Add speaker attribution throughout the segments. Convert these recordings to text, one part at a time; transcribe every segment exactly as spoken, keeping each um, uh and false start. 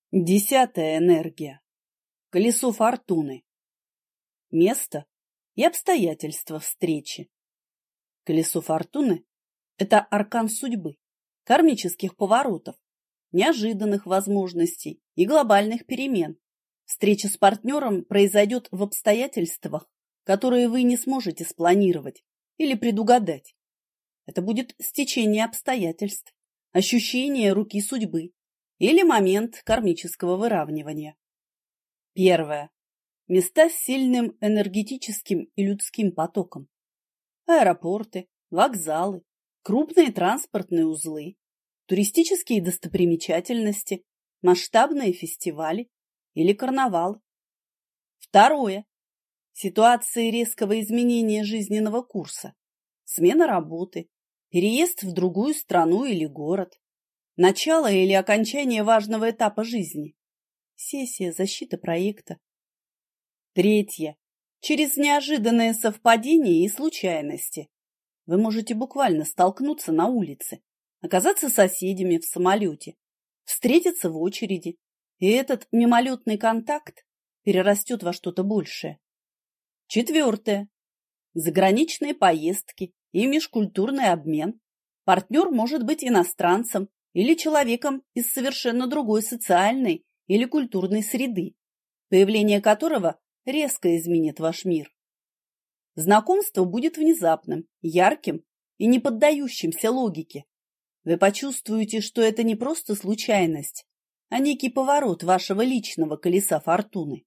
Speaker 1: Десятая энергия. Колесо фортуны. Место и обстоятельства встречи. Колесо фортуны– это аркан судьбы, кармических поворотов, неожиданных возможностей и глобальных перемен. Встреча с партнером произойдет в обстоятельствах, которые вы не сможете спланировать или предугадать. Это будет стечение обстоятельств, ощущение руки судьбы или момент кармического выравнивания. Первое. Места с сильным энергетическим и людским потоком. Аэропорты, вокзалы, крупные транспортные узлы, туристические достопримечательности, масштабные фестивали или карнавалы. Второе. Ситуации резкого изменения жизненного курса, смена работы, переезд в другую страну или город, начало или окончание важного этапа жизни, сессия, защита проекта. Третье. Через неожиданные совпадения и случайности. Вы можете буквально столкнуться на улице, оказаться соседями в самолете, встретиться в очереди, и этот мимолетный контакт перерастет во что-то большее. Четвертое. Заграничные поездки и межкультурный обмен. Партнер может быть иностранцем или человеком из совершенно другой социальной или культурной среды, появление которого резко изменит ваш мир. Знакомство будет внезапным, ярким и не поддающимся логике. Вы почувствуете, что это не просто случайность, а некий поворот вашего личного колеса фортуны.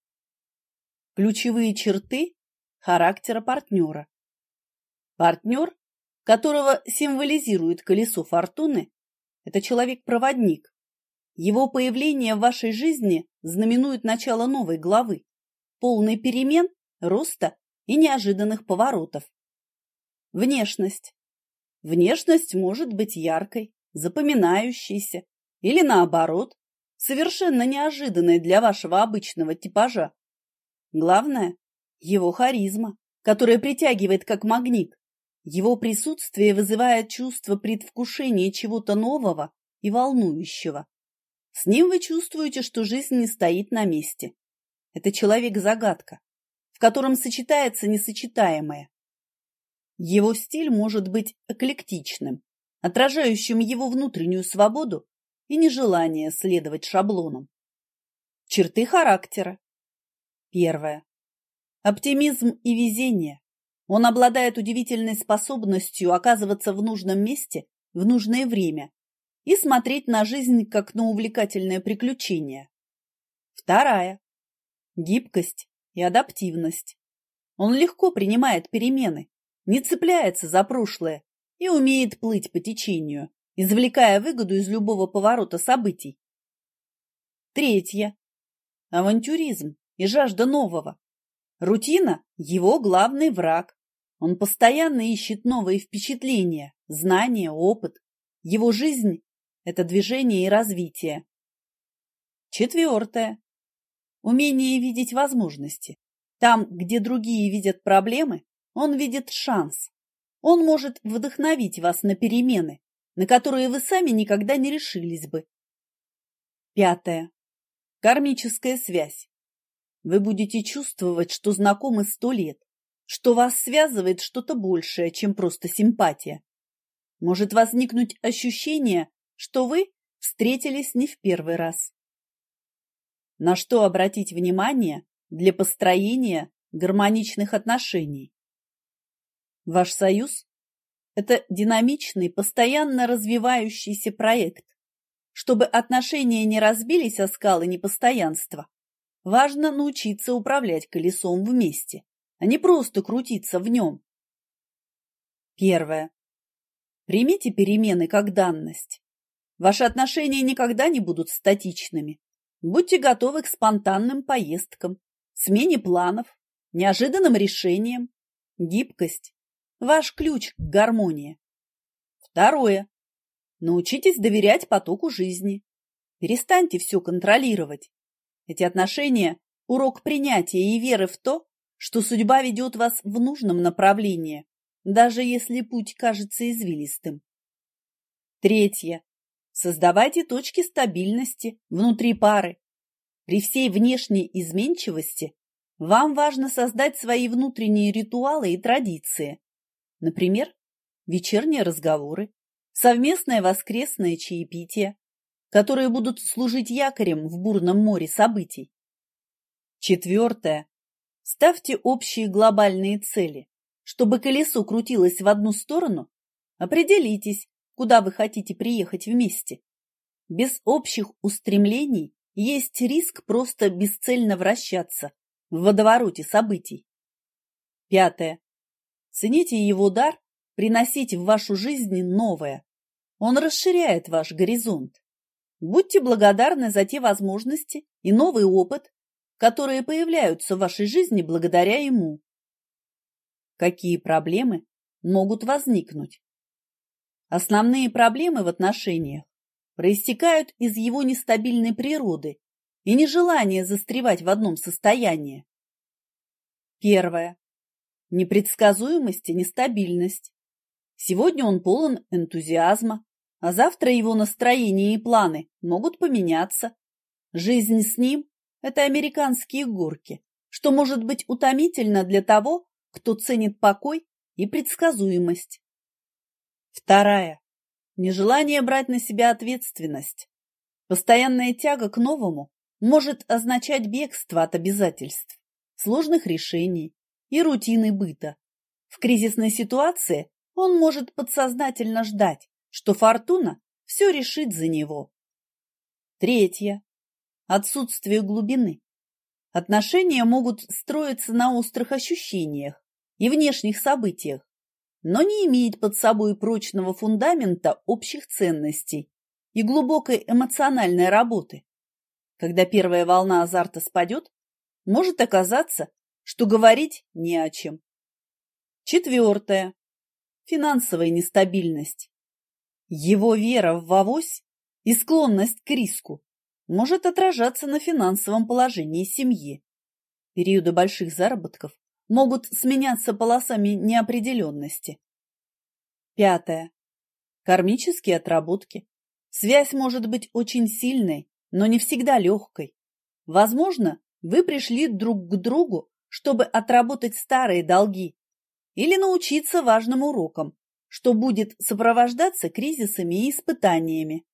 Speaker 1: Ключевые черты характера партнера. Партнер, которого символизирует колесо фортуны, это человек-проводник. Его появление в вашей жизни знаменует начало новой главы, полной перемен, роста и неожиданных поворотов. Внешность. Внешность может быть яркой, запоминающейся или, наоборот, совершенно неожиданной для вашего обычного типажа. Главное – его харизма, которая притягивает как магнит. Его присутствие вызывает чувство предвкушения чего-то нового и волнующего. С ним вы чувствуете, что жизнь не стоит на месте. Это человек-загадка, в котором сочетается несочетаемое. Его стиль может быть эклектичным, отражающим его внутреннюю свободу и нежелание следовать шаблонам. Черты характера. Первое. Оптимизм и везение. Он обладает удивительной способностью оказываться в нужном месте в нужное время и смотреть на жизнь как на увлекательное приключение. Вторая. Гибкость и адаптивность. Он легко принимает перемены, не цепляется за прошлое и умеет плыть по течению, извлекая выгоду из любого поворота событий. Третье. Авантюризм и жажда нового. Рутина – его главный враг. Он постоянно ищет новые впечатления, знания, опыт. Его жизнь – это движение и развитие. Четвертое. Умение видеть возможности. Там, где другие видят проблемы, он видит шанс. Он может вдохновить вас на перемены, на которые вы сами никогда не решились бы. Пятое. Кармическая связь. Вы будете чувствовать, что знакомы сто лет, что вас связывает что-то большее, чем просто симпатия. Может возникнуть ощущение, что вы встретились не в первый раз. На что обратить внимание для построения гармоничных отношений? Ваш союз – это динамичный, постоянно развивающийся проект. Чтобы отношения не разбились о скалы непостоянства, важно научиться управлять колесом вместе, а не просто крутиться в нем. Первое. Примите перемены как данность. Ваши отношения никогда не будут статичными. Будьте готовы к спонтанным поездкам, смене планов, неожиданным решениям. Гибкость – ваш ключ к гармонии. Второе. Научитесь доверять потоку жизни. Перестаньте все контролировать. Эти отношения – урок принятия и веры в то, что судьба ведет вас в нужном направлении, даже если путь кажется извилистым. Третье. Создавайте точки стабильности внутри пары. При всей внешней изменчивости вам важно создать свои внутренние ритуалы и традиции. Например, вечерние разговоры, совместное воскресное чаепитие, которые будут служить якорем в бурном море событий. Четвертое. Ставьте общие глобальные цели. Чтобы колесо крутилось в одну сторону, определитесь, куда вы хотите приехать вместе. Без общих устремлений есть риск просто бесцельно вращаться в водовороте событий. Пятое. Цените его дар приносить в вашу жизнь новое. Он расширяет ваш горизонт. Будьте благодарны за те возможности и новый опыт, которые появляются в вашей жизни благодаря ему. Какие проблемы могут возникнуть? Основные проблемы в отношениях проистекают из его нестабильной природы и нежелания застревать в одном состоянии. Первое. Непредсказуемость и нестабильность. Сегодня он полон энтузиазма, а завтра его настроение и планы могут поменяться. Жизнь с ним – это американские горки, что может быть утомительно для того, кто ценит покой и предсказуемость. Вторая. Нежелание брать на себя ответственность. Постоянная тяга к новому может означать бегство от обязательств, сложных решений и рутины быта. В кризисной ситуации он может подсознательно ждать, что фортуна все решит за него. Третье. Отсутствие глубины. Отношения могут строиться на острых ощущениях и внешних событиях, но не иметь под собой прочного фундамента общих ценностей и глубокой эмоциональной работы. Когда первая волна азарта спадет, может оказаться, что говорить не о чем. Четвертое. Финансовая нестабильность. Его вера в авось и склонность к риску может отражаться на финансовом положении семьи. Периоды больших заработков могут сменяться полосами неопределенности. Пятое. Кармические отработки. Связь может быть очень сильной, но не всегда легкой. Возможно, вы пришли друг к другу, чтобы отработать старые долги или научиться важным урокам, что будет сопровождаться кризисами и испытаниями.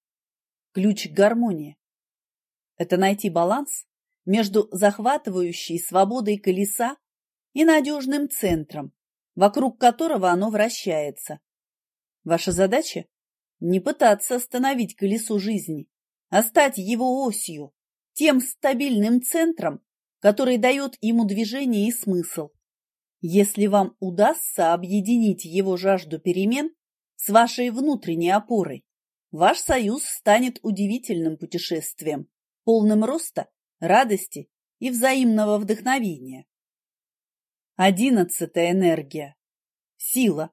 Speaker 1: Ключ к гармонии – это найти баланс между захватывающей свободой колеса и надежным центром, вокруг которого оно вращается. Ваша задача – не пытаться остановить колесо жизни, а стать его осью, тем стабильным центром, который дает ему движение и смысл. Если вам удастся объединить его жажду перемен с вашей внутренней опорой, ваш союз станет удивительным путешествием, полным роста, радости и взаимного вдохновения. Одиннадцатая энергия. Сила.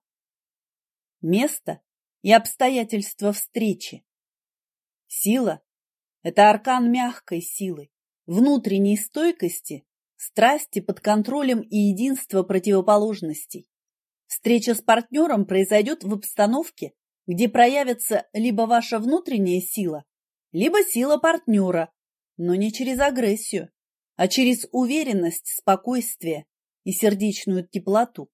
Speaker 1: Место и обстоятельства встречи. Сила – это аркан мягкой силы, внутренней стойкости, страсти под контролем и единства противоположностей. Встреча с партнером произойдет в обстановке, где проявится либо ваша внутренняя сила, либо сила партнера, но не через агрессию, а через уверенность, спокойствие и сердечную теплоту.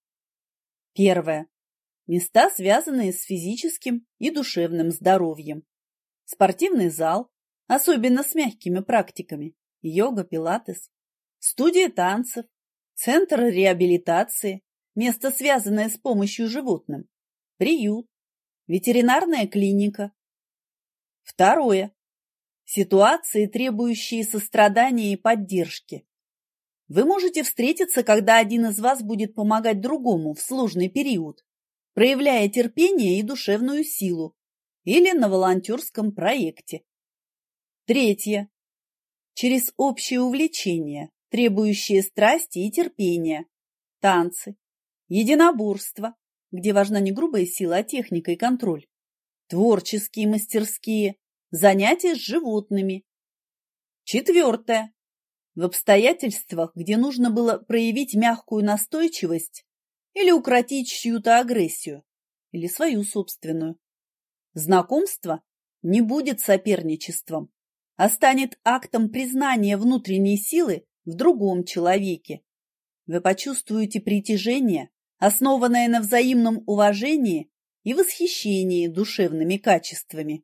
Speaker 1: Первое. Места, связанные с физическим и душевным здоровьем. Спортивный зал, особенно с мягкими практиками, йога, пилатес. Студия танцев, центр реабилитации, место, связанное с помощью животным, приют, ветеринарная клиника. Второе. Ситуации, требующие сострадания и поддержки. Вы можете встретиться, когда один из вас будет помогать другому в сложный период, проявляя терпение и душевную силу, или на волонтерском проекте. Третье. Через общее увлечение, требующие страсти и терпения, танцы, единоборство, где важна не грубая сила, а техника и контроль, творческие мастерские, занятия с животными. Четвертое. В обстоятельствах, где нужно было проявить мягкую настойчивость или укротить чью-то агрессию, или свою собственную. Знакомство не будет соперничеством, а станет актом признания внутренней силы в другом человеке. Вы почувствуете притяжение, основанное на взаимном уважении и восхищении душевными качествами.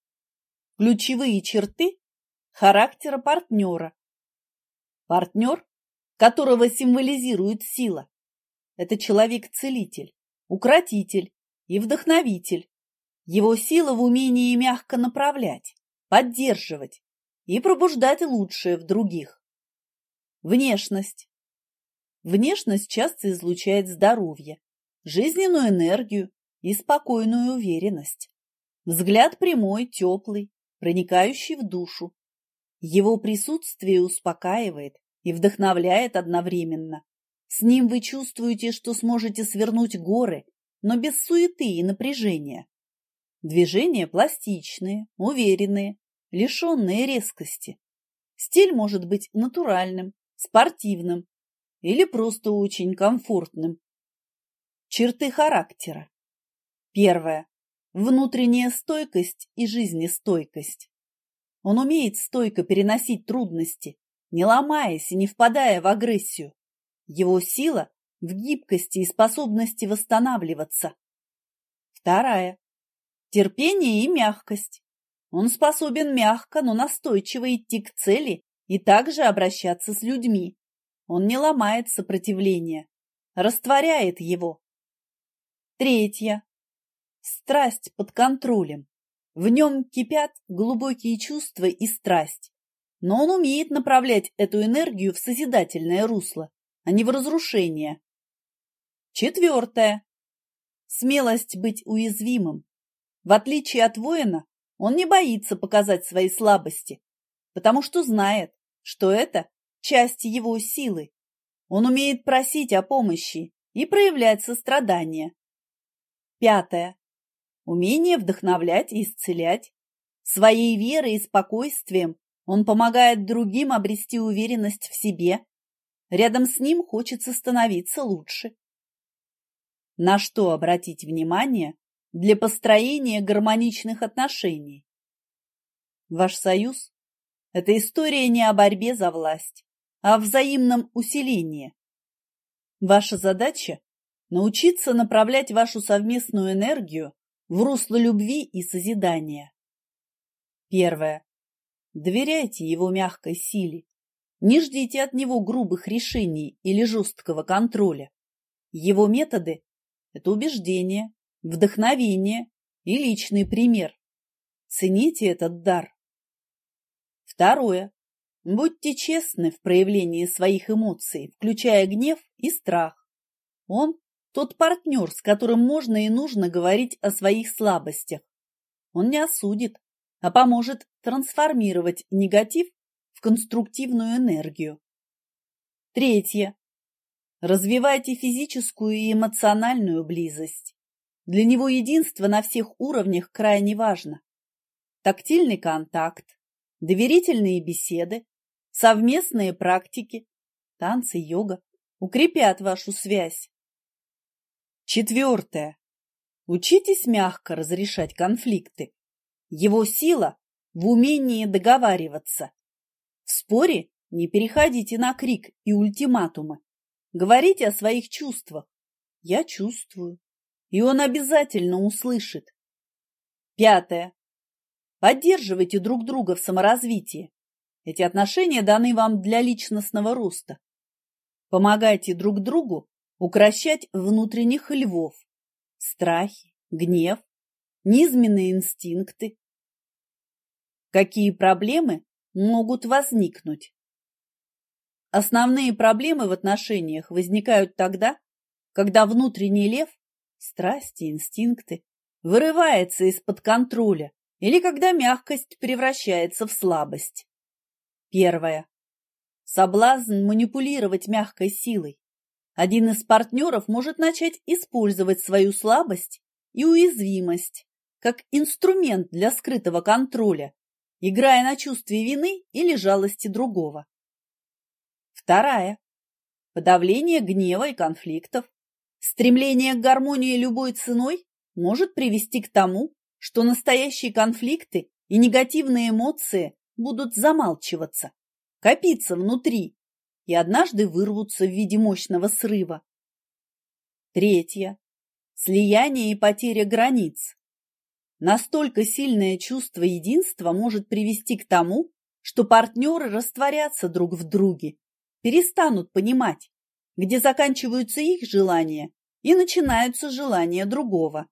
Speaker 1: Ключевые черты характера партнера. Партнер, которого символизирует сила, это человек-целитель, укротитель и вдохновитель. Его сила в умении мягко направлять, поддерживать и пробуждать лучшее в других. Внешность. Внешность часто излучает здоровье, жизненную энергию и спокойную уверенность. Взгляд прямой, теплый, проникающий в душу. Его присутствие успокаивает и вдохновляет одновременно. С ним вы чувствуете, что сможете свернуть горы, но без суеты и напряжения. Движения пластичные, уверенные, лишенные резкости. Стиль может быть натуральным, спортивным или просто очень комфортным. Черты характера. Первое. Внутренняя стойкость и жизнестойкость. Он умеет стойко переносить трудности, не ломаясь и не впадая в агрессию. Его сила в гибкости и способности восстанавливаться. Вторая. Терпение и мягкость. Он способен мягко, но настойчиво идти к цели и также обращаться с людьми. Он не ломает сопротивление, растворяет его. Третья. Страсть под контролем. В нем кипят глубокие чувства и страсть, но он умеет направлять эту энергию в созидательное русло, а не в разрушение. Четвертое. Смелость быть уязвимым. В отличие от воина, он не боится показать свои слабости, потому что знает, что это часть его силы. Он умеет просить о помощи и проявлять сострадание. Пятое. Умение вдохновлять и исцелять. Своей верой и спокойствием он помогает другим обрести уверенность в себе. Рядом с ним хочется становиться лучше. На что обратить внимание для построения гармоничных отношений? Ваш союз – это история не о борьбе за власть, а о взаимном усилении. Ваша задача – научиться направлять вашу совместную энергию в русло любви и созидания. Первое. Доверяйте его мягкой силе. Не ждите от него грубых решений или жесткого контроля. Его методы – это убеждение, вдохновение и личный пример. Цените этот дар. Второе. Будьте честны в проявлении своих эмоций, включая гнев и страх. Он – тот партнер, с которым можно и нужно говорить о своих слабостях. Он не осудит, а поможет трансформировать негатив в конструктивную энергию. Третье. Развивайте физическую и эмоциональную близость. Для него единство на всех уровнях крайне важно. Тактильный контакт, доверительные беседы, совместные практики, танцы, йога укрепят вашу связь. Четвертое. Учитесь мягко разрешать конфликты. Его сила в умении договариваться. В споре не переходите на крик и ультиматумы. Говорите о своих чувствах. Я чувствую. И он обязательно услышит. Пятое. Поддерживайте друг друга в саморазвитии. Эти отношения даны вам для личностного роста. Помогайте друг другу укрощать внутренних львов, страхи, гнев, низменные инстинкты. Какие проблемы могут возникнуть? Основные проблемы в отношениях возникают тогда, когда внутренний лев, страсти, инстинкты, вырывается из-под контроля или когда мягкость превращается в слабость. Первое. Соблазн манипулировать мягкой силой. Один из партнеров может начать использовать свою слабость и уязвимость как инструмент для скрытого контроля, играя на чувстве вины или жалости другого. Вторая. Подавление гнева и конфликтов. Стремление к гармонии любой ценой может привести к тому, что настоящие конфликты и негативные эмоции будут замалчиваться, копиться внутри и однажды вырвутся в виде мощного срыва. Третье. Слияние и потеря границ. Настолько сильное чувство единства может привести к тому, что партнеры растворятся друг в друге, перестанут понимать, где заканчиваются их желания и начинаются желания другого.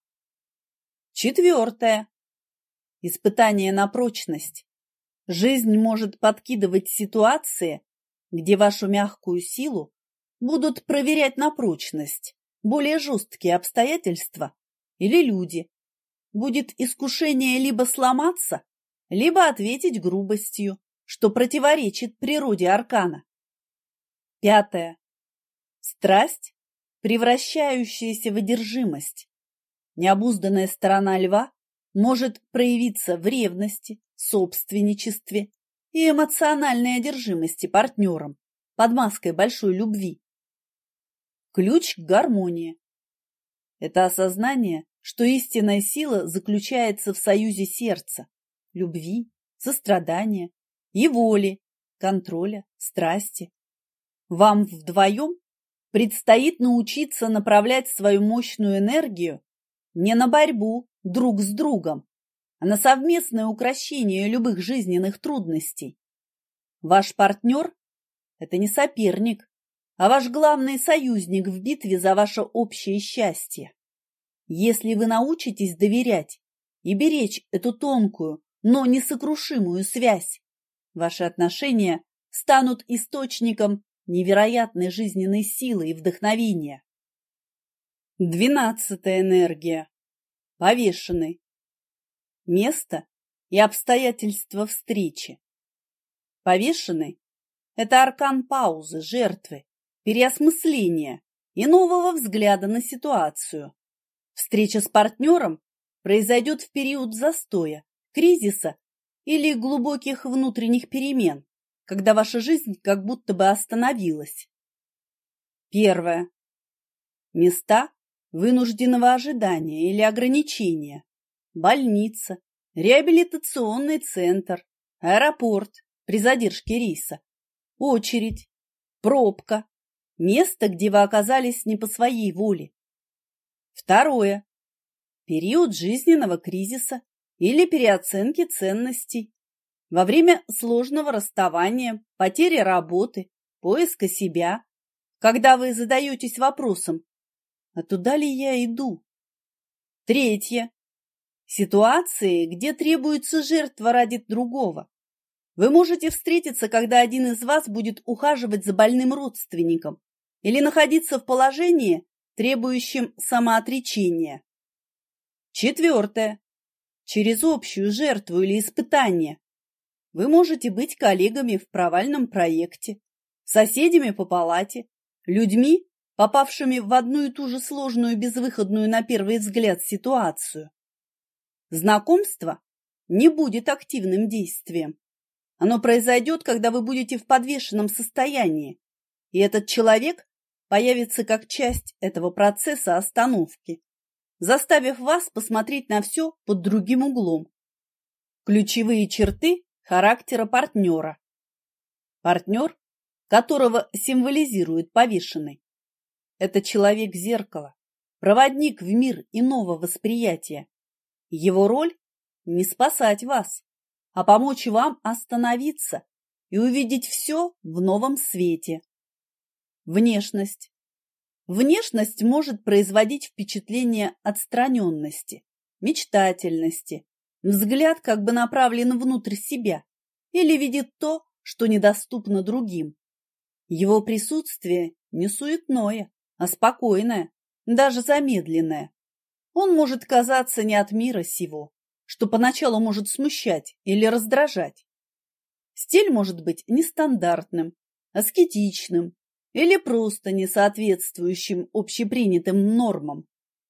Speaker 1: Четвертое. Испытание на прочность. Жизнь может подкидывать ситуации, где вашу мягкую силу будут проверять на прочность более жесткие обстоятельства или люди. Будет искушение либо сломаться, либо ответить грубостью, что противоречит природе аркана. Пятое. Страсть, превращающаяся в одержимость. Необузданная сторона льва может проявиться в ревности, собственничестве и эмоциональной одержимости партнером под маской большой любви. Ключ к гармонии. Это осознание, что истинная сила заключается в союзе сердца, любви, сострадания и воли, контроля, страсти. Вам вдвоем предстоит научиться направлять свою мощную энергию не на борьбу друг с другом, а на совместное укрощение любых жизненных трудностей. Ваш партнер – это не соперник, а ваш главный союзник в битве за ваше общее счастье. Если вы научитесь доверять и беречь эту тонкую, но несокрушимую связь, ваши отношения станут источником невероятной жизненной силы и вдохновения. Двенадцатая энергия. Повешенный. Место и обстоятельства встречи. Повешенный – это аркан паузы, жертвы, переосмысления и нового взгляда на ситуацию. Встреча с партнером произойдет в период застоя, кризиса или глубоких внутренних перемен, когда ваша жизнь как будто бы остановилась. Первое. Места вынужденного ожидания или ограничения. Больница, реабилитационный центр, аэропорт при задержке рейса, очередь, пробка, место, где вы оказались не по своей воле. Второе. Период жизненного кризиса или переоценки ценностей. Во время сложного расставания, потери работы, поиска себя, когда вы задаетесь вопросом, а туда ли я иду? Третье. Ситуации, где требуется жертва ради другого. Вы можете встретиться, когда один из вас будет ухаживать за больным родственником или находиться в положении, требующем самоотречения. Четвертое. Через общую жертву или испытание. Вы можете быть коллегами в провальном проекте, соседями по палате, людьми, попавшими в одну и ту же сложную, безвыходную на первый взгляд ситуацию. Знакомство не будет активным действием. Оно произойдет, когда вы будете в подвешенном состоянии, и этот человек появится как часть этого процесса остановки, заставив вас посмотреть на все под другим углом. Ключевые черты характера партнера. Партнер, которого символизирует повешенный, это человек-зеркало, проводник в мир иного восприятия. Его роль – не спасать вас, а помочь вам остановиться и увидеть все в новом свете. Внешность. Внешность может производить впечатление отстраненности, мечтательности, взгляд как бы направлен внутрь себя или видит то, что недоступно другим. Его присутствие не суетное, а спокойное, даже замедленное. Он может казаться не от мира сего, что поначалу может смущать или раздражать. Стиль может быть нестандартным, аскетичным или просто несоответствующим общепринятым нормам.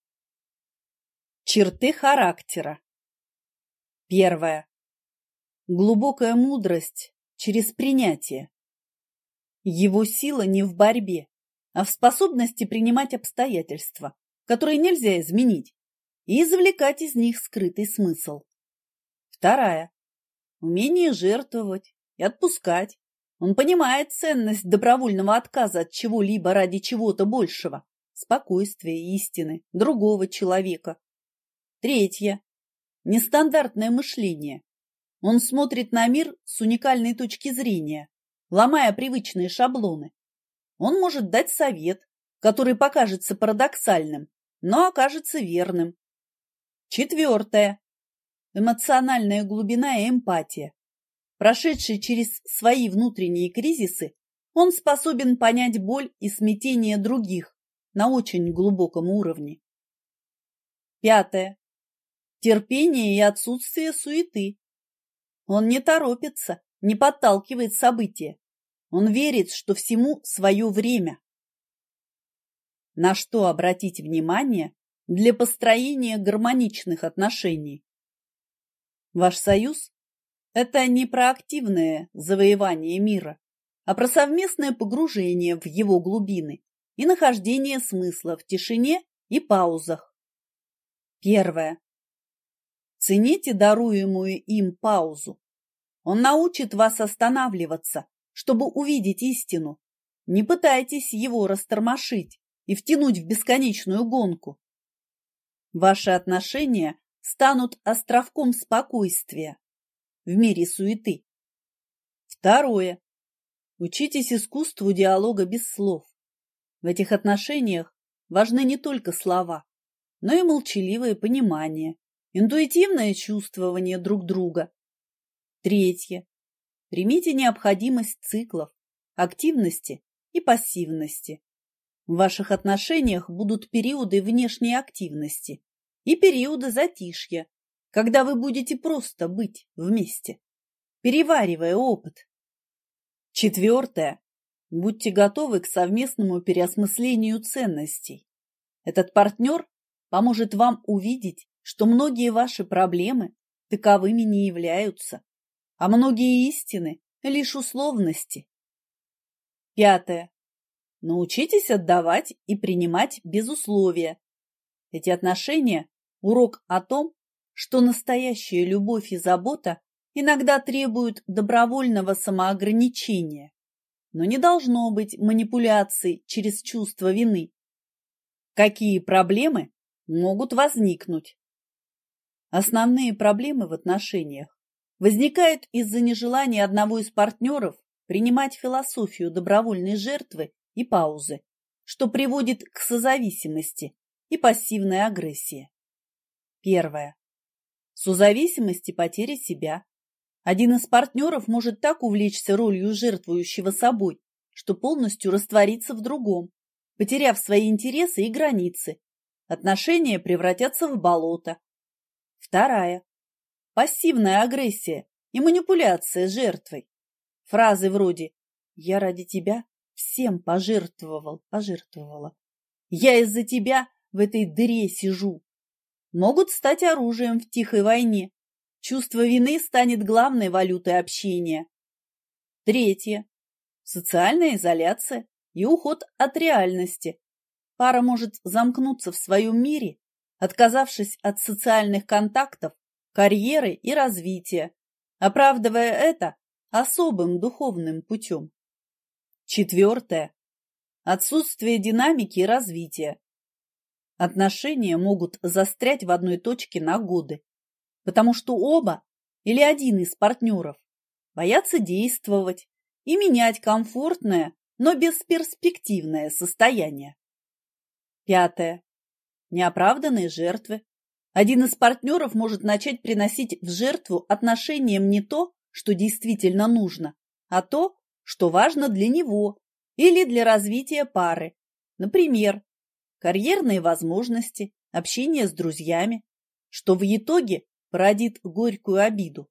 Speaker 1: Черты характера. Первое. Глубокая мудрость через принятие. Его сила не в борьбе, а в способности принимать обстоятельства, которые нельзя изменить, и извлекать из них скрытый смысл. Вторая. Умение жертвовать и отпускать. Он понимает ценность добровольного отказа от чего-либо ради чего-то большего, спокойствия, истины, другого человека. Третье. Нестандартное мышление. Он смотрит на мир с уникальной точки зрения, ломая привычные шаблоны. Он может дать совет, который покажется парадоксальным, но окажется верным. Четвертое. Эмоциональная глубина и эмпатия. Прошедший через свои внутренние кризисы, он способен понять боль и смятение других на очень глубоком уровне. Пятое. Терпение и отсутствие суеты. Он не торопится, не подталкивает события. Он верит, что всему свое время. На что обратить внимание для построения гармоничных отношений? Ваш союз – это не про активное завоевание мира, а про совместное погружение в его глубины и нахождение смысла в тишине и паузах. Первое. Цените даруемую им паузу. Он научит вас останавливаться, чтобы увидеть истину. Не пытайтесь его растормошить и втянуть в бесконечную гонку. Ваши отношения станут островком спокойствия в мире суеты. Второе. Учитесь искусству диалога без слов. В этих отношениях важны не только слова, но и молчаливое понимание, интуитивное чувствование друг друга. Третье. Примите необходимость циклов, активности и пассивности. В ваших отношениях будут периоды внешней активности и периоды затишья, когда вы будете просто быть вместе, переваривая опыт. Четвертое. Будьте готовы к совместному переосмыслению ценностей. Этот партнер поможет вам увидеть, что многие ваши проблемы таковыми не являются, а многие истины – лишь условности. Пятое. Научитесь отдавать и принимать без условия. Эти отношения – урок о том, что настоящая любовь и забота иногда требуют добровольного самоограничения, но не должно быть манипуляций через чувство вины. Какие проблемы могут возникнуть? Основные проблемы в отношениях возникают из-за нежелания одного из партнеров принимать философию добровольной жертвы и паузы, что приводит к созависимости и пассивной агрессии. Первое. Созависимость и потеря себя. Один из партнеров может так увлечься ролью жертвующего собой, что полностью растворится в другом, потеряв свои интересы и границы. Отношения превратятся в болото. Вторая. Пассивная агрессия и манипуляция жертвой. Фразы вроде «я ради тебя всем пожертвовал, пожертвовала», «я из-за тебя в этой дыре сижу» могут стать оружием в тихой войне. Чувство вины станет главной валютой общения. Третье. Социальная изоляция и уход от реальности. Пара может замкнуться в своем мире, отказавшись от социальных контактов, карьеры и развития, оправдывая это особым духовным путем. Четвертое. Отсутствие динамики и развития. Отношения могут застрять в одной точке на годы, потому что оба или один из партнеров боятся действовать и менять комфортное, но бесперспективное состояние. Пятое. Неоправданные жертвы. Один из партнеров может начать приносить в жертву отношениям не то, что действительно нужно, а то, что важно для него или для развития пары. Например, карьерные возможности, общение с друзьями, что в итоге породит горькую обиду.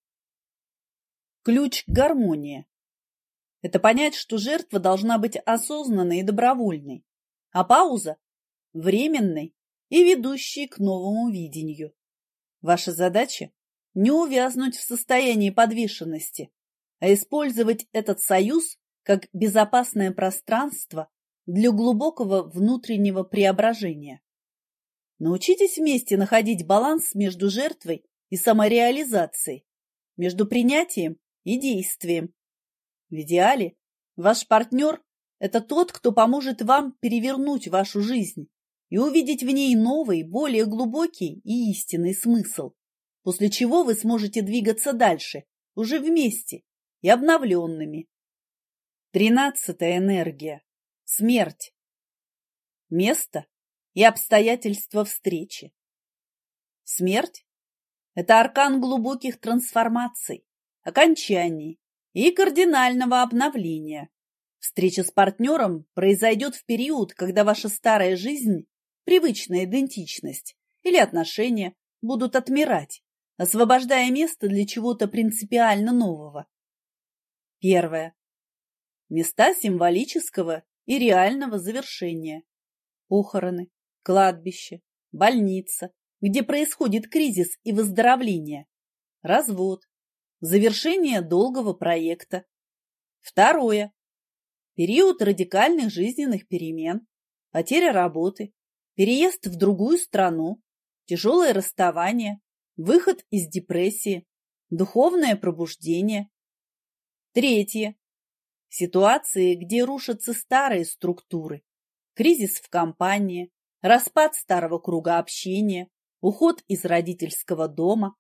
Speaker 1: Ключ к гармонии – это понять, что жертва должна быть осознанной и добровольной, а пауза – временной и ведущей к новому видению. Ваша задача – не увязнуть в состоянии подвешенности, а использовать этот союз как безопасное пространство для глубокого внутреннего преображения. Научитесь вместе находить баланс между жертвой и самореализацией, между принятием и действием. В идеале ваш партнер – это тот, кто поможет вам перевернуть вашу жизнь и увидеть в ней новый, более глубокий и истинный смысл, после чего вы сможете двигаться дальше, уже вместе и обновленными. Тринадцатая энергия. Смерть. Место и обстоятельства встречи. Смерть – это аркан глубоких трансформаций, окончаний и кардинального обновления. Встреча с партнером произойдет в период, когда ваша старая жизнь, привычная идентичность или отношения будут отмирать, освобождая место для чего-то принципиально нового. Первое. Места символического и реального завершения. Похороны, кладбище, больница, где происходит кризис и выздоровление, развод, завершение долгого проекта. Второе. Период радикальных жизненных перемен, потеря работы, переезд в другую страну, тяжелое расставание, выход из депрессии, духовное пробуждение. Третье. Ситуации, где рушатся старые структуры, кризис в компании, распад старого круга общения, уход из родительского дома.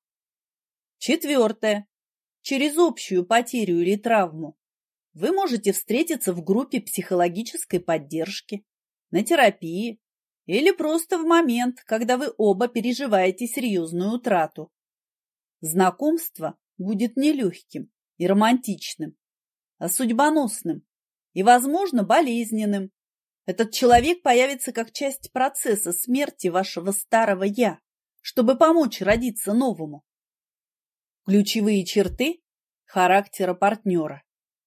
Speaker 1: Четвертое. Через общую потерю или травму вы можете встретиться в группе психологической поддержки, на терапии или просто в момент, когда вы оба переживаете серьезную утрату. Знакомство будет нелегким и романтичным, а судьбоносным и, возможно, болезненным. Этот человек появится как часть процесса смерти вашего старого «я», чтобы помочь родиться новому. Ключевые черты характера партнера.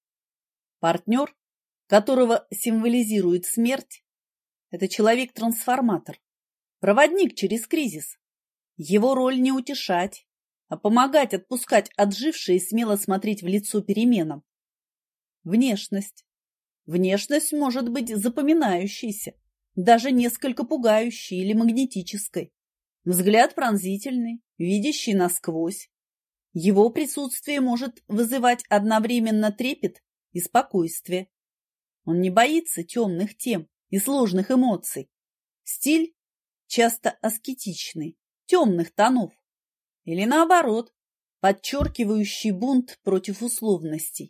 Speaker 1: Партнер, которого символизирует смерть, это человек-трансформатор, проводник через кризис. Его роль не утешать, а помогать отпускать отжившее и смело смотреть в лицо переменам. Внешность. Внешность может быть запоминающейся, даже несколько пугающей или магнетической. Взгляд пронзительный, видящий насквозь. Его присутствие может вызывать одновременно трепет и спокойствие. Он не боится темных тем и сложных эмоций. Стиль часто аскетичный, темных тонов. Или наоборот, подчеркивающий бунт против условностей.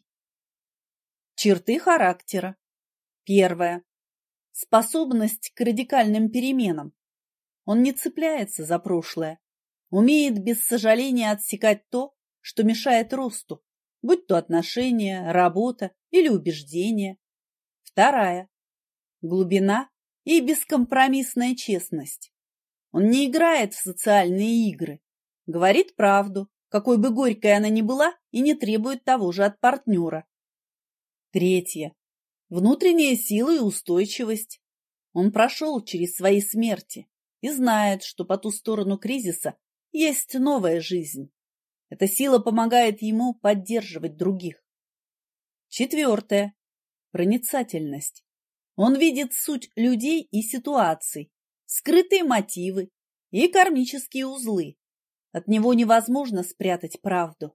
Speaker 1: Черты характера. Первое. Способность к радикальным переменам. Он не цепляется за прошлое, умеет без сожаления отсекать то, что мешает росту, будь то отношения, работа или убеждения. Вторая. Глубина и бескомпромиссная честность. Он не играет в социальные игры, говорит правду, какой бы горькой она ни была, и не требует того же от партнера. Третье. Внутренняя сила и устойчивость. Он прошел через свои смерти и знает, что по ту сторону кризиса есть новая жизнь. Эта сила помогает ему поддерживать других. Четвертое. Проницательность. Он видит суть людей и ситуаций, скрытые мотивы и кармические узлы. От него невозможно спрятать правду.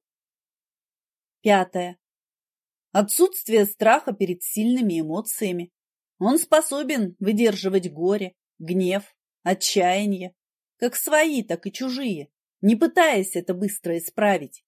Speaker 1: Пятое. Отсутствие страха перед сильными эмоциями. Он способен выдерживать горе, гнев, отчаяние, как свои, так и чужие, не пытаясь это быстро исправить.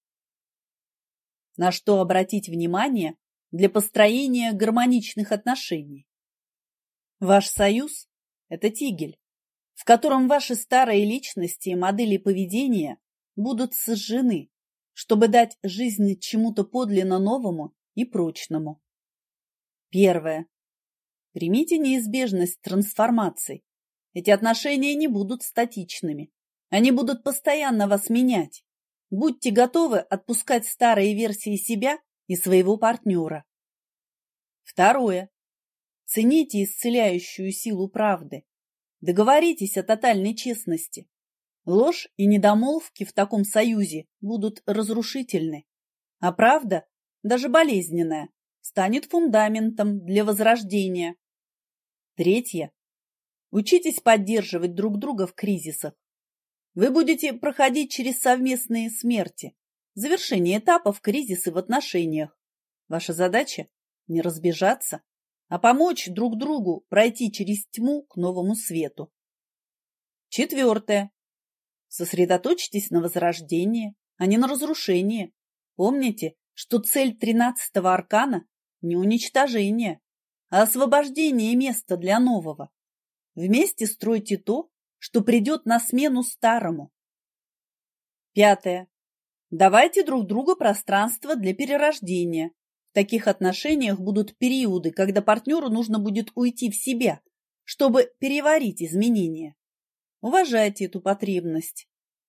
Speaker 1: На что обратить внимание для построения гармоничных отношений? Ваш союз – это тигель, в котором ваши старые личности и модели поведения будут сожжены, чтобы дать жизнь чему-то подлинно новому и прочному. Первое. Примите неизбежность трансформаций. Эти отношения не будут статичными. Они будут постоянно вас менять. Будьте готовы отпускать старые версии себя и своего партнера. Второе. Цените исцеляющую силу правды. Договоритесь о тотальной честности. Ложь и недомолвки в таком союзе будут разрушительны, а правда, даже болезненная, станет фундаментом для возрождения. Третье. Учитесь поддерживать друг друга в кризисах. Вы будете проходить через совместные смерти, завершение этапов кризиса в отношениях. Ваша задача – не разбежаться, а помочь друг другу пройти через тьму к новому свету. Четвертое. Сосредоточьтесь на возрождении, а не на разрушении. Помните, что цель тринадцатого аркана – не уничтожение, а освобождение места для нового. Вместе стройте то, что придет на смену старому. Пятое. Давайте друг другу пространство для перерождения. В таких отношениях будут периоды, когда партнеру нужно будет уйти в себя, чтобы переварить изменения. Уважайте эту потребность.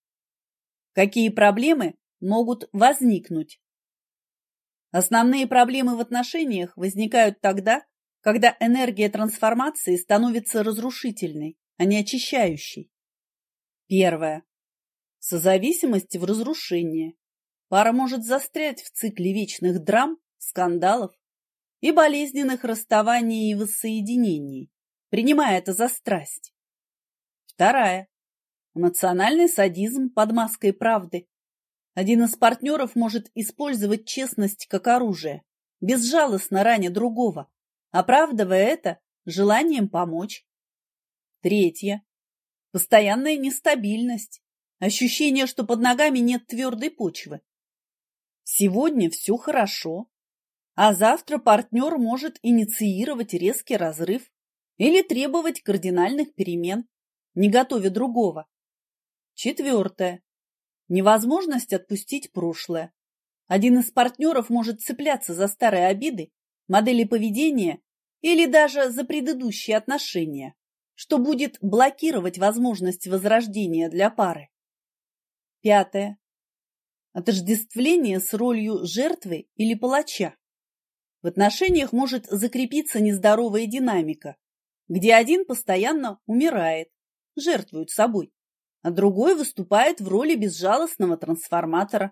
Speaker 1: Какие проблемы могут возникнуть? Основные проблемы в отношениях возникают тогда, когда энергия трансформации становится разрушительной, а не очищающей. Первое. Созависимость в разрушении. Пара может застрять в цикле вечных драм, скандалов и болезненных расставаний и воссоединений, принимая это за страсть. Вторая. Эмоциональный садизм под маской правды. Один из партнеров может использовать честность как оружие, безжалостно раня другого, оправдывая это желанием помочь. Третье. Постоянная нестабильность, ощущение, что под ногами нет твердой почвы. Сегодня все хорошо, а завтра партнер может инициировать резкий разрыв или требовать кардинальных перемен, не готовя другого. Четвертое. Невозможность отпустить прошлое. Один из партнеров может цепляться за старые обиды, модели поведения или даже за предыдущие отношения, что будет блокировать возможность возрождения для пары. Пятое. Отождествление с ролью жертвы или палача. В отношениях может закрепиться нездоровая динамика, где один постоянно умирает, жертвует собой, а другой выступает в роли безжалостного трансформатора.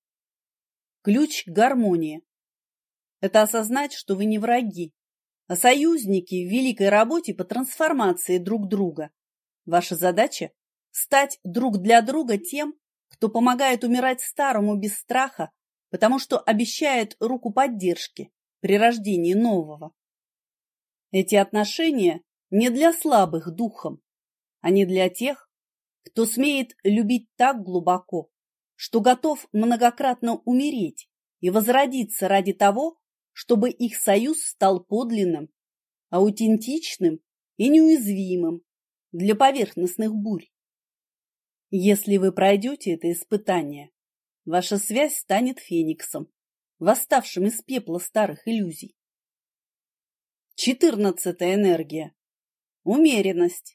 Speaker 1: Ключ к гармонии – это осознать, что вы не враги, а союзники в великой работе по трансформации друг друга. Ваша задача – стать друг для друга тем, кто помогает умирать старому без страха, потому что обещает руку поддержки при рождении нового. Эти отношения не для слабых духом, они для тех, кто смеет любить так глубоко, что готов многократно умереть и возродиться ради того, чтобы их союз стал подлинным, аутентичным и неуязвимым для поверхностных бурь. Если вы пройдете это испытание, ваша связь станет фениксом, восставшим из пепла старых иллюзий. Четырнадцатая энергия. Умеренность.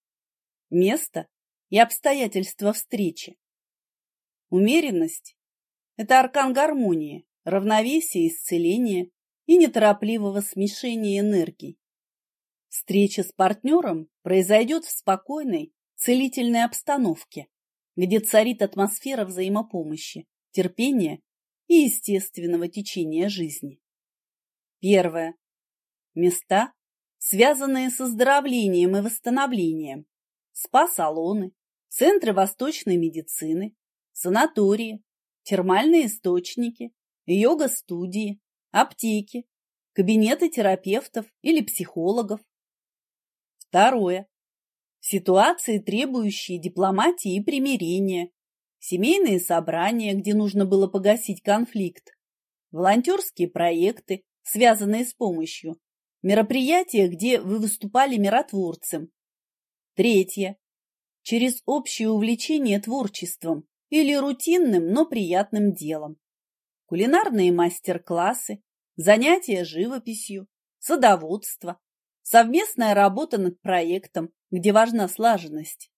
Speaker 1: Место и обстоятельства встречи. Умеренность – это аркан гармонии, равновесия, исцеления и неторопливого смешения энергий. Встреча с партнером произойдет в спокойной, целительной обстановке, где царит атмосфера взаимопомощи, терпения и естественного течения жизни. Первое. Места, связанные с оздоровлением и восстановлением. Спа-салоны, центры восточной медицины, санатории, термальные источники, йога-студии, аптеки, кабинеты терапевтов или психологов. Второе. Ситуации, требующие дипломатии и примирения, семейные собрания, где нужно было погасить конфликт, волонтерские проекты, связанные с помощью, мероприятия, где вы выступали миротворцем. Третье. Через общее увлечение творчеством или рутинным, но приятным делом. Кулинарные мастер-классы, занятия живописью, садоводство, совместная работа над проектом, где важна слаженность.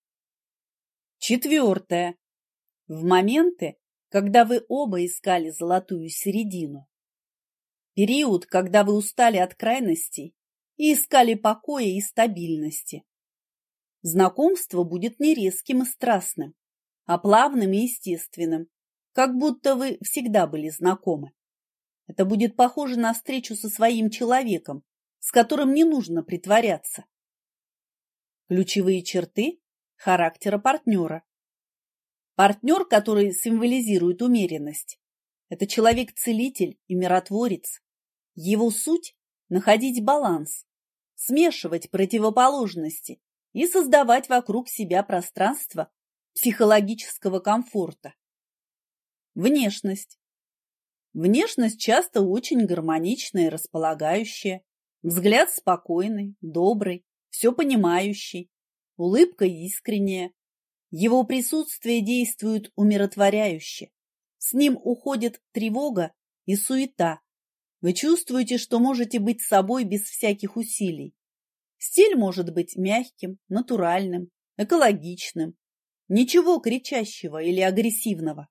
Speaker 1: Четвертое. В моменты, когда вы оба искали золотую середину. Период, когда вы устали от крайностей и искали покоя и стабильности. Знакомство будет не резким и страстным, а плавным и естественным, как будто вы всегда были знакомы. Это будет похоже на встречу со своим человеком, с которым не нужно притворяться. Ключевые черты характера партнера. Партнер, который символизирует умеренность, это человек-целитель и миротворец. Его суть – находить баланс, смешивать противоположности и создавать вокруг себя пространство психологического комфорта. Внешность. Внешность часто очень гармоничная и располагающая, взгляд спокойный, добрый, все понимающий, улыбка искренняя. Его присутствие действует умиротворяюще. С ним уходит тревога и суета. Вы чувствуете, что можете быть собой без всяких усилий. Стиль может быть мягким, натуральным, экологичным. Ничего кричащего или агрессивного.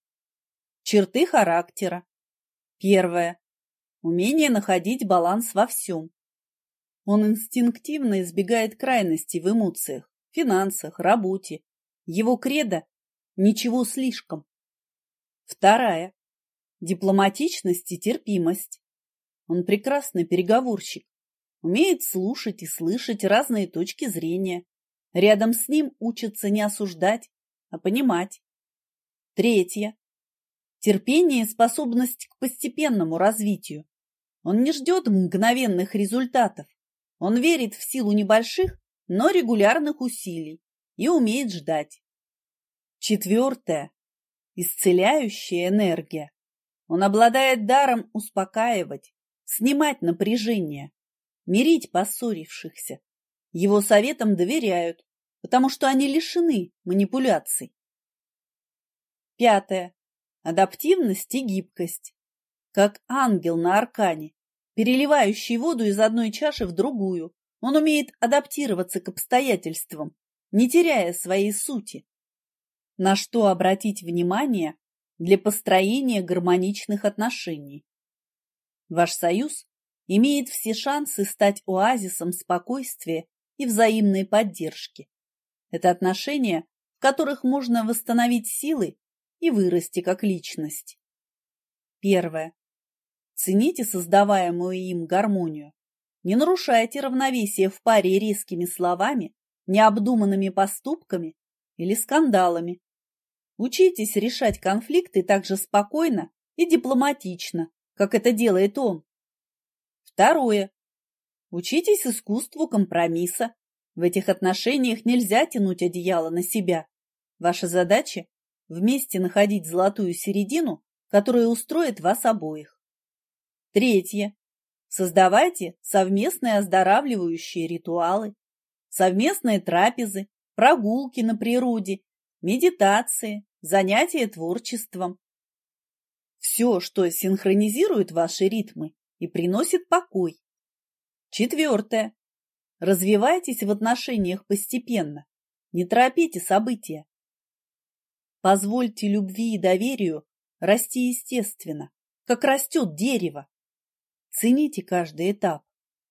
Speaker 1: Черты характера. Первое. Умение находить баланс во всем. Он инстинктивно избегает крайностей в эмоциях, финансах, работе. Его кредо – ничего слишком. Вторая. Дипломатичность и терпимость. Он прекрасный переговорщик, умеет слушать и слышать разные точки зрения. Рядом с ним учатся не осуждать, а понимать. Третье. Терпение и способность к постепенному развитию. Он не ждет мгновенных результатов. Он верит в силу небольших, но регулярных усилий и умеет ждать. Четвертое. Исцеляющая энергия. Он обладает даром успокаивать, снимать напряжение, мирить поссорившихся. Его советам доверяют, потому что они лишены манипуляций. Пятое. Адаптивность и гибкость. Как ангел на аркане, переливающий воду из одной чаши в другую, он умеет адаптироваться к обстоятельствам, не теряя своей сути. На что обратить внимание для построения гармоничных отношений? Ваш союз имеет все шансы стать оазисом спокойствия и взаимной поддержки. Это отношения, в которых можно восстановить силы и вырасти как личность. Первое. Цените создаваемую им гармонию. Не нарушайте равновесие в паре резкими словами, необдуманными поступками или скандалами. Учитесь решать конфликты так же спокойно и дипломатично, как это делает он. Второе. Учитесь искусству компромисса. В этих отношениях нельзя тянуть одеяло на себя. Ваша задача – вместе находить золотую середину, которая устроит вас обоих. Третье. Создавайте совместные оздоравливающие ритуалы, совместные трапезы, прогулки на природе, медитации, занятия творчеством. Все, что синхронизирует ваши ритмы и приносит покой. Четвертое. Развивайтесь в отношениях постепенно. Не торопите события. Позвольте любви и доверию расти естественно, как растет дерево. Цените каждый этап.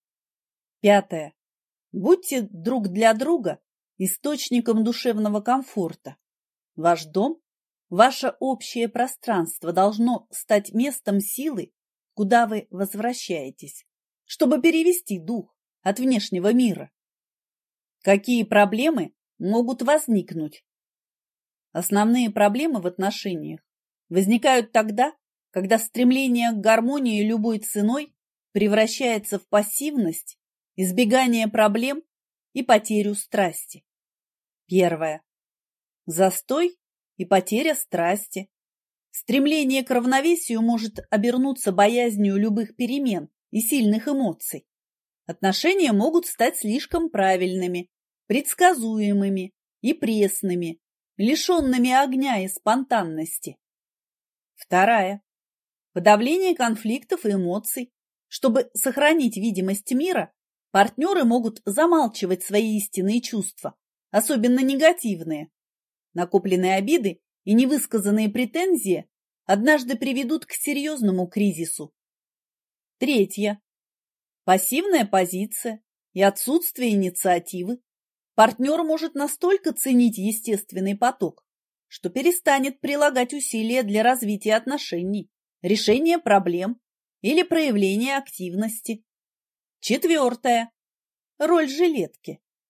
Speaker 1: Пятое. Будьте друг для друга источником душевного комфорта. Ваш дом, ваше общее пространство должно стать местом силы, куда вы возвращаетесь, чтобы перевести дух от внешнего мира. Какие проблемы могут возникнуть? Основные проблемы в отношениях возникают тогда, когда стремление к гармонии любой ценой превращается в пассивность, избегание проблем и потерю страсти. Первое. Застой и потеря страсти. Стремление к равновесию может обернуться боязнью любых перемен и сильных эмоций. Отношения могут стать слишком правильными, предсказуемыми и пресными, лишенными огня и спонтанности. Вторая. Подавление конфликтов и эмоций. Чтобы сохранить видимость мира, партнеры могут замалчивать свои истинные чувства, особенно негативные. Накопленные обиды и невысказанные претензии однажды приведут к серьезному кризису. Третье. Пассивная позиция и отсутствие инициативы. Партнер может настолько ценить естественный поток, что перестанет прилагать усилия для развития отношений, решения проблем или проявления активности. Четвертое. Роль жилетки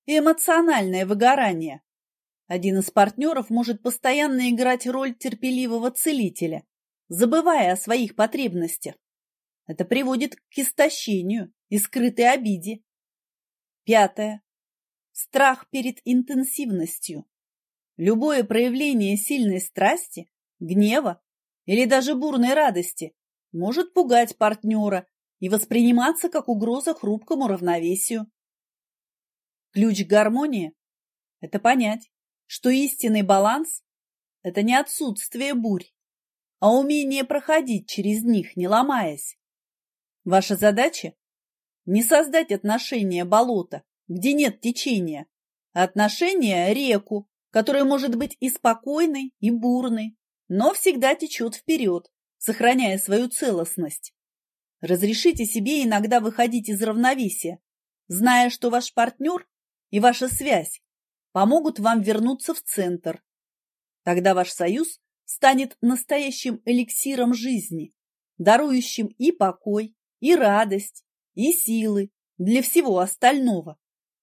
Speaker 1: и эмоциональное выгорание. Один из партнеров может постоянно играть роль терпеливого целителя, забывая о своих потребностях. Это приводит к истощению и скрытой обиде. Пятое. Страх перед интенсивностью. Любое проявление сильной страсти, гнева или даже бурной радости может пугать партнера и восприниматься как угроза хрупкому равновесию. Ключ к гармонии – это понять, что истинный баланс – это не отсутствие бурь, а умение проходить через них, не ломаясь. Ваша задача – не создать отношения болота, где нет течения, а отношения реку, которая может быть и спокойной, и бурной, но всегда течет вперед, сохраняя свою целостность. Разрешите себе иногда выходить из равновесия, зная, что ваш партнер и ваша связь помогут вам вернуться в центр. Тогда ваш союз станет настоящим эликсиром жизни, дарующим и покой, и радость, и силы для всего остального.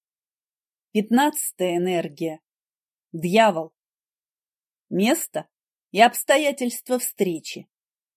Speaker 1: Пятнадцатая энергия. Дьявол. Место и обстоятельства встречи.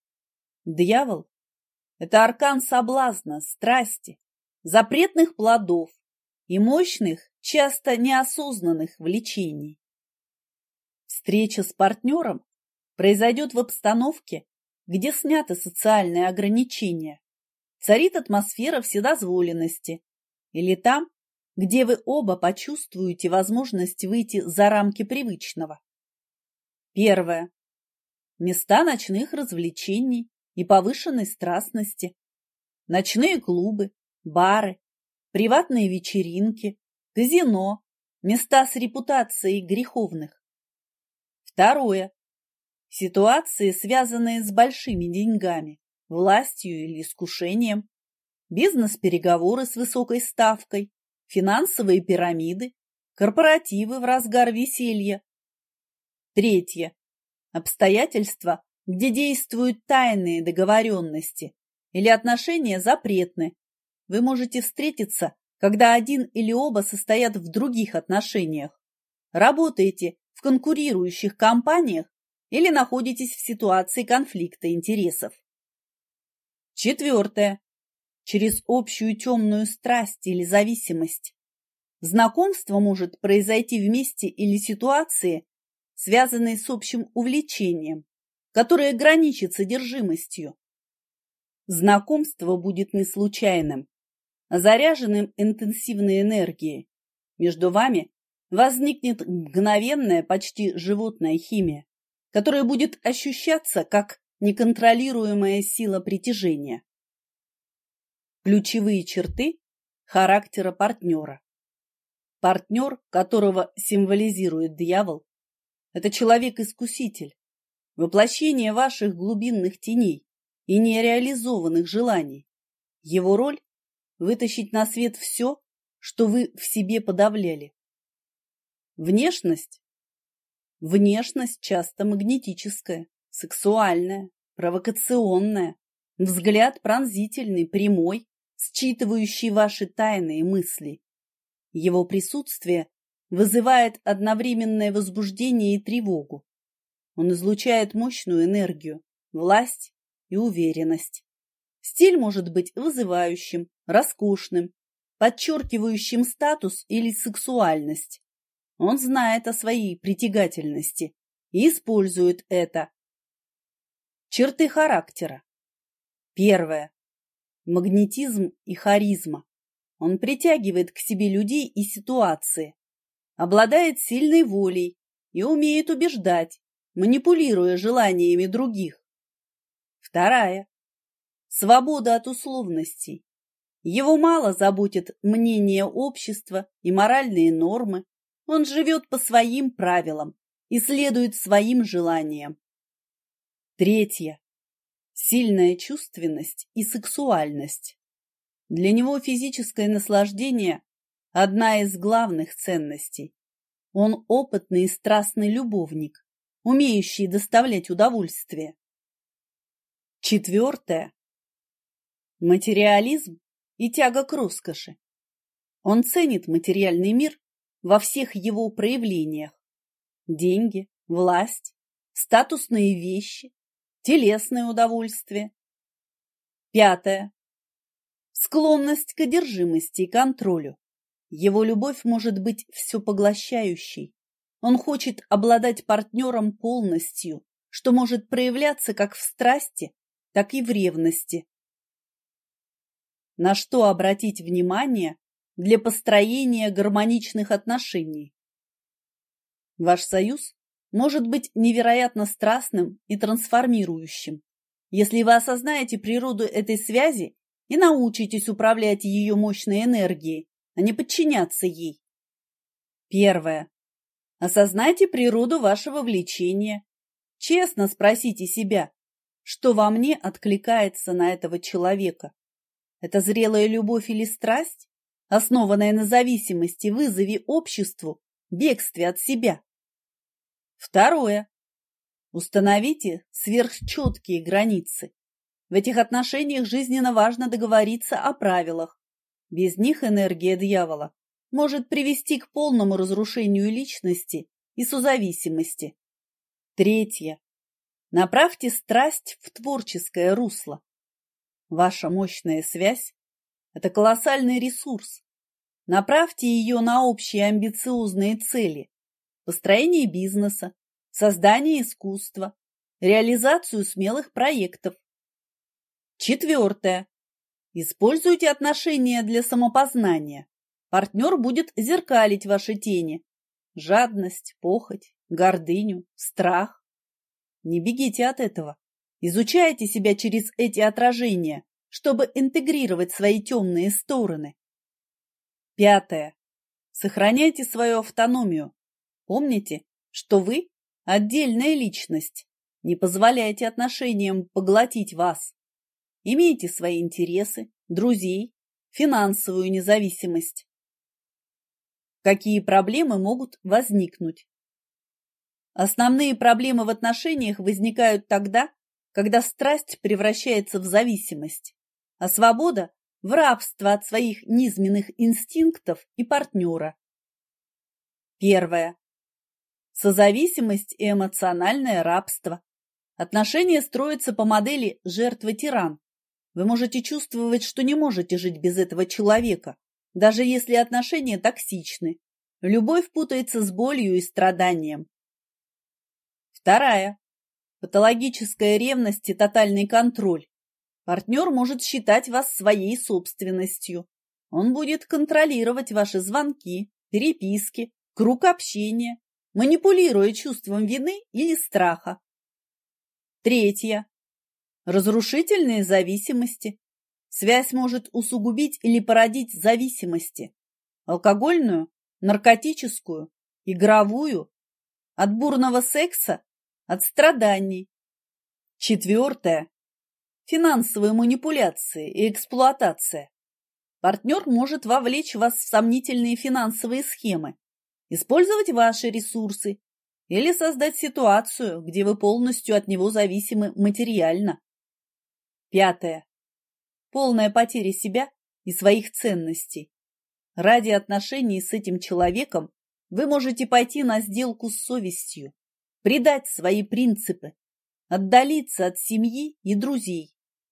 Speaker 1: Дьявол – это аркан соблазна, страсти, запретных плодов и мощных, часто неосознанных влечений. Встреча с партнером произойдет в обстановке, где сняты социальные ограничения, царит атмосфера вседозволенности, или там, где вы оба почувствуете возможность выйти за рамки привычного. Первое. Места ночных развлечений и повышенной страстности. Ночные клубы, бары, приватные вечеринки, казино, места с репутацией греховных. Второе. Ситуации, связанные с большими деньгами, властью или искушением, бизнес-переговоры с высокой ставкой, финансовые пирамиды, корпоративы в разгар веселья. Третье. Обстоятельства, где действуют тайные договоренности или отношения запретны. Вы можете встретиться, когда один или оба состоят в других отношениях, работаете в конкурирующих компаниях или находитесь в ситуации конфликта интересов. Четвертое. Через общую темную страсть или зависимость. Знакомство может произойти в месте или ситуации, связанные с общим увлечением, которое граничит с одержимостью. Знакомство будет не случайным, а заряженным интенсивной энергией. Между вами возникнет мгновенная, почти животная химия, которая будет ощущаться как неконтролируемая сила притяжения. Ключевые черты характера партнера. Партнер, которого символизирует дьявол, это человек-искуситель, воплощение ваших глубинных теней и нереализованных желаний. Его роль – вытащить на свет все, что вы в себе подавляли. Внешность. Внешность часто магнетическая, сексуальная, провокационная, взгляд пронзительный, прямой, считывающий ваши тайные мысли. Его присутствие вызывает одновременное возбуждение и тревогу. Он излучает мощную энергию, власть и уверенность. Стиль может быть вызывающим, роскошным, подчеркивающим статус или сексуальность. Он знает о своей притягательности и использует это. Черты характера. Первое. Магнетизм и харизма. Он притягивает к себе людей и ситуации, обладает сильной волей и умеет убеждать, манипулируя желаниями других. Вторая. Свобода от условностей. Его мало заботит мнение общества и моральные нормы. Он живет по своим правилам и следует своим желаниям. Третье. Сильная чувственность и сексуальность. Для него физическое наслаждение – одна из главных ценностей. Он опытный и страстный любовник, умеющий доставлять удовольствие. Четвертое. Материализм и тяга к роскоши. Он ценит материальный мир во всех его проявлениях. Деньги, власть, статусные вещи, телесное удовольствие. Пятое. Склонность к одержимости и контролю. Его любовь может быть всепоглощающей. Он хочет обладать партнером полностью, что может проявляться как в страсти, так и в ревности. На что обратить внимание для построения гармоничных отношений? Ваш союз может быть невероятно страстным и трансформирующим, если вы осознаете природу этой связи и научитесь управлять ее мощной энергией, а не подчиняться ей. Первое. Осознайте природу вашего влечения. Честно спросите себя, что во мне откликается на этого человека. Это зрелая любовь или страсть, основанная на зависимости, вызове обществу, бегстве от себя? Второе. Установите сверхчеткие границы. В этих отношениях жизненно важно договориться о правилах. Без них энергия дьявола может привести к полному разрушению личности и созависимости. Третье. Направьте страсть в творческое русло. Ваша мощная связь – это колоссальный ресурс. Направьте ее на общие амбициозные цели – построение бизнеса, создание искусства, реализацию смелых проектов. Четвертое. Используйте отношения для самопознания. Партнер будет зеркалить ваши тени – жадность, похоть, гордыню, страх. Не бегите от этого. Изучайте себя через эти отражения, чтобы интегрировать свои темные стороны. Пятое. Сохраняйте свою автономию. Помните, что вы – отдельная личность. Не позволяйте отношениям поглотить вас. Имейте свои интересы, друзей, финансовую независимость. Какие проблемы могут возникнуть? Основные проблемы в отношениях возникают тогда, когда страсть превращается в зависимость, а свобода – в рабство от своих низменных инстинктов и партнера. Первое. Созависимость и эмоциональное рабство. Отношения строятся по модели жертва-тиран. Вы можете чувствовать, что не можете жить без этого человека, даже если отношения токсичны. Любовь путается с болью и страданием. Вторая. Патологическая ревность и тотальный контроль. Партнер может считать вас своей собственностью. Он будет контролировать ваши звонки, переписки, круг общения, манипулируя чувством вины или страха. Третье. Разрушительные зависимости. Связь может усугубить или породить зависимости. Алкогольную, наркотическую, игровую, от бурного секса, от страданий. Четвертое. Финансовые манипуляции и эксплуатация. Партнер может вовлечь вас в сомнительные финансовые схемы, использовать ваши ресурсы или создать ситуацию, где вы полностью от него зависимы материально. Пятое. Полная потеря себя и своих ценностей. Ради отношений с этим человеком вы можете пойти на сделку с совестью, предать свои принципы, отдалиться от семьи и друзей.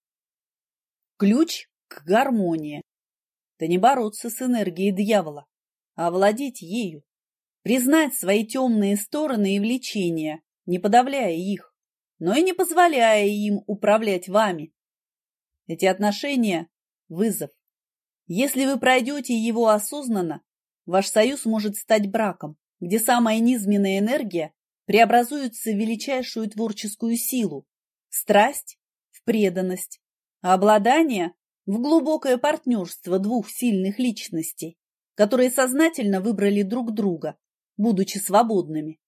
Speaker 1: Ключ к гармонии – это не бороться с энергией дьявола, а овладеть ею, признать свои темные стороны и влечения, не подавляя их, но и не позволяя им управлять вами. Эти отношения – вызов. Если вы пройдете его осознанно, ваш союз может стать браком, где самая низменная энергия преобразуется в величайшую творческую силу, страсть в преданность, а обладание в глубокое партнерство двух сильных личностей, которые сознательно выбрали друг друга, будучи свободными.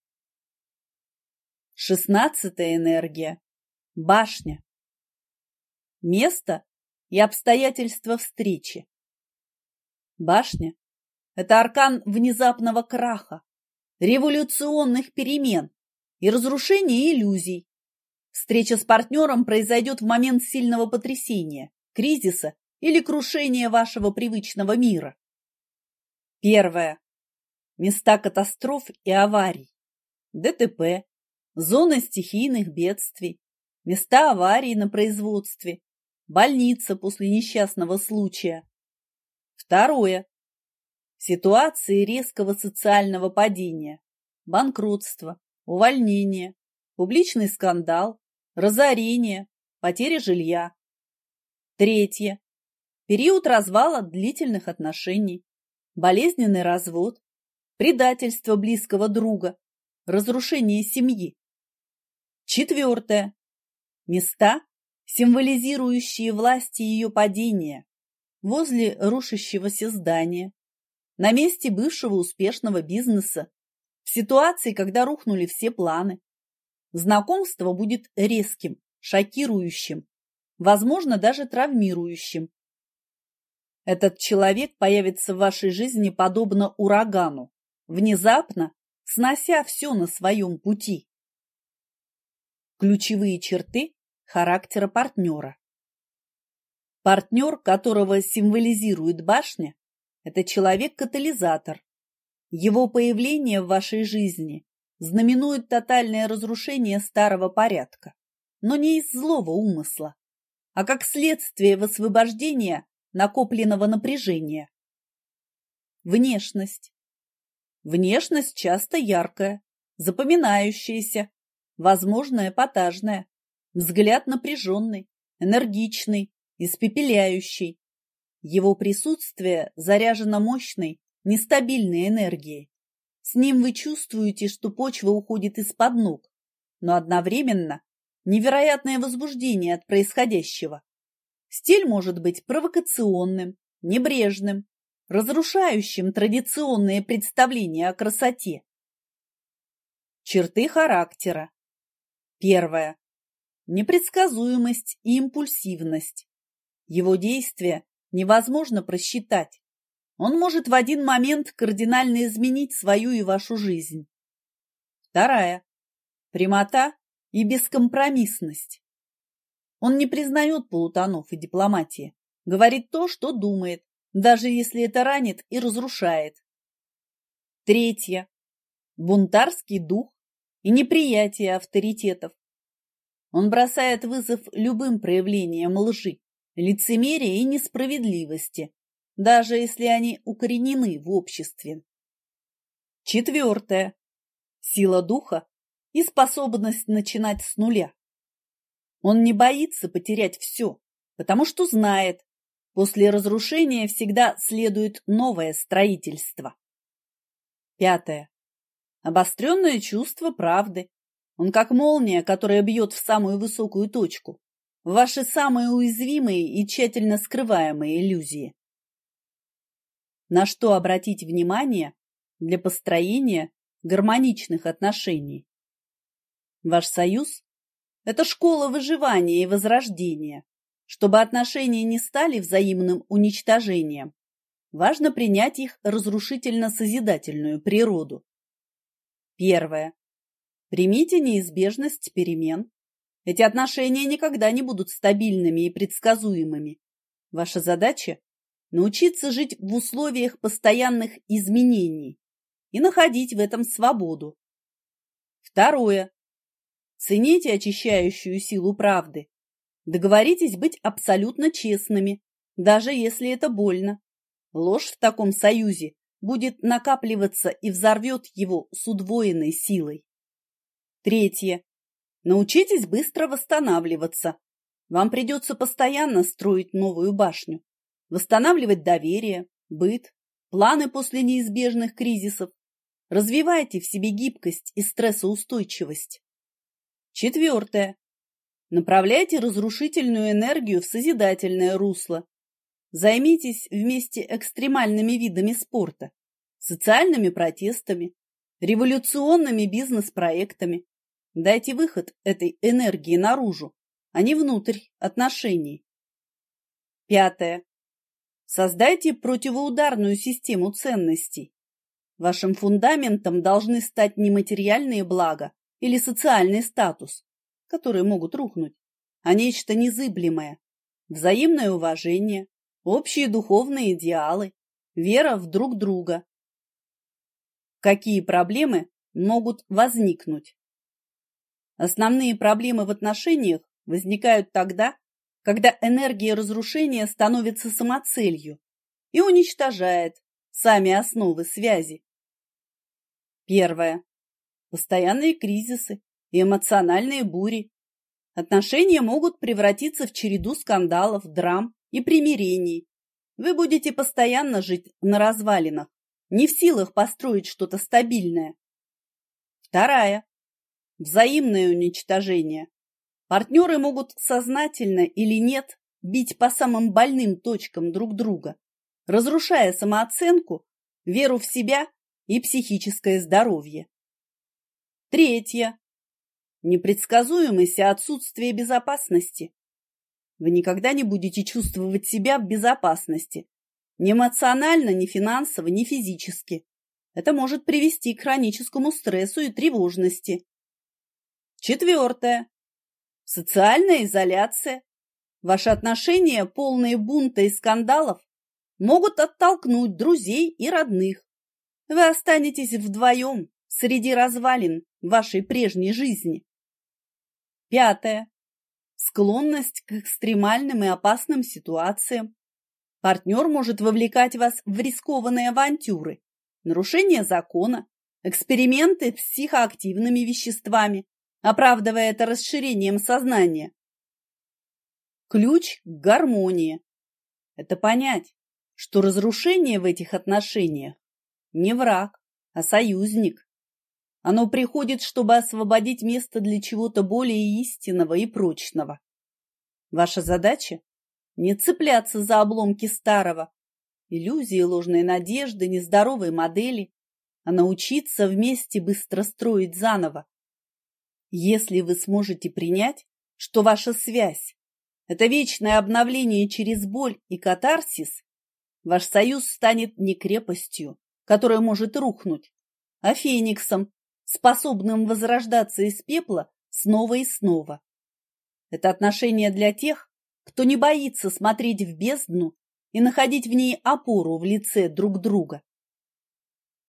Speaker 1: Шестнадцатая энергия – башня. Место и обстоятельства встречи. Башня – это аркан внезапного краха, революционных перемен и разрушения иллюзий. Встреча с партнером произойдет в момент сильного потрясения, кризиса или крушения вашего привычного мира. Первое. места катастроф и аварий, ДТП, зоны стихийных бедствий, места аварий на производстве, больница после несчастного случая. Второе. Ситуации резкого социального падения, банкротства, увольнения, публичный скандал, разорение, потеря жилья. Третье. Период развала длительных отношений, болезненный развод, предательство близкого друга, разрушение семьи. Четвертое. Места, символизирующие власть и ее падение, возле рушащегося здания, на месте бывшего успешного бизнеса, в ситуации, когда рухнули все планы. Знакомство будет резким, шокирующим, возможно, даже травмирующим. Этот человек появится в вашей жизни подобно урагану, внезапно снося все на своем пути. Ключевые черты характера партнера. Партнер, которого символизирует башня, это человек-катализатор. Его появление в вашей жизни знаменует тотальное разрушение старого порядка, но не из злого умысла, а как следствие высвобождения накопленного напряжения. Внешность. Внешность часто яркая, запоминающаяся, возможно, эпатажная, взгляд напряженный, энергичный, испепеляющий. Его присутствие заряжено мощной, нестабильной энергией. С ним вы чувствуете, что почва уходит из-под ног, но одновременно невероятное возбуждение от происходящего. Стиль может быть провокационным, небрежным, разрушающим традиционные представления о красоте. Черты характера. Первое. Непредсказуемость и импульсивность. Его действия невозможно просчитать. Он может в один момент кардинально изменить свою и вашу жизнь. Вторая. Прямота и бескомпромиссность. Он не признает полутонов и дипломатии, говорит то, что думает, даже если это ранит и разрушает. Третье. Бунтарский дух и неприятие авторитетов. Он бросает вызов любым проявлениям лжи, лицемерия и несправедливости, даже если они укоренены в обществе. Четвертое. Сила духа и способность начинать с нуля. Он не боится потерять все, потому что знает, после разрушения всегда следует новое строительство. Пятое. Обостренное чувство правды. Он как молния, которая бьет в самую высокую точку, в ваши самые уязвимые и тщательно скрываемые иллюзии. На что обратить внимание для построения гармоничных отношений? Ваш союз – это школа выживания и возрождения. Чтобы отношения не стали взаимным уничтожением, важно принять их разрушительно-созидательную природу. Первое. Примите неизбежность перемен. Эти отношения никогда не будут стабильными и предсказуемыми. Ваша задача – научиться жить в условиях постоянных изменений и находить в этом свободу. Второе. Цените очищающую силу правды. Договоритесь быть абсолютно честными, даже если это больно. Ложь в таком союзе будет накапливаться и взорвет его с удвоенной силой. Третье. Научитесь быстро восстанавливаться. Вам придется постоянно строить новую башню, восстанавливать доверие, быт, планы после неизбежных кризисов. Развивайте в себе гибкость и стрессоустойчивость. Четвертое. Направляйте разрушительную энергию в созидательное русло. Займитесь вместе экстремальными видами спорта, социальными протестами, революционными бизнес-проектами. Дайте выход этой энергии наружу, а не внутрь отношений. Пятое. Создайте противоударную систему ценностей. Вашим фундаментом должны стать не материальные блага или социальный статус, которые могут рухнуть, а нечто незыблемое, взаимное уважение, общие духовные идеалы, вера в друг друга. какие проблемы могут возникнуть. Основные проблемы в отношениях возникают тогда, когда энергия разрушения становится самоцелью и уничтожает сами основы связи. Первое. Постоянные кризисы и эмоциональные бури. Отношения могут превратиться в череду скандалов, драм и примирений. Вы будете постоянно жить на развалинах, не в силах построить что-то стабильное. Вторая. Взаимное уничтожение. Партнеры могут сознательно или нет бить по самым больным точкам друг друга, разрушая самооценку, веру в себя и психическое здоровье. Третье. Непредсказуемость и отсутствие безопасности. Вы никогда не будете чувствовать себя в безопасности. Ни эмоционально, ни финансово, ни физически. Это может привести к хроническому стрессу и тревожности. Четвертое. Социальная изоляция. Ваши отношения, полные бунта и скандалов, могут оттолкнуть друзей и родных. Вы останетесь вдвоем среди развалин вашей прежней жизни. Пятое. Склонность к экстремальным и опасным ситуациям. Партнер может вовлекать вас в рискованные авантюры, нарушение закона, эксперименты с психоактивными веществами, оправдывая это расширением сознания. Ключ к гармонии – это понять, что разрушение в этих отношениях не враг, а союзник. Оно приходит, чтобы освободить место для чего-то более истинного и прочного. Ваша задача – не цепляться за обломки старого, иллюзии, ложной надежды, нездоровой модели, а научиться вместе быстро строить заново. Если вы сможете принять, что ваша связь – это вечное обновление через боль и катарсис, ваш союз станет не крепостью, которая может рухнуть, а фениксом, способным возрождаться из пепла снова и снова. Это отношение для тех, кто не боится смотреть в бездну и находить в ней опору в лице друг друга.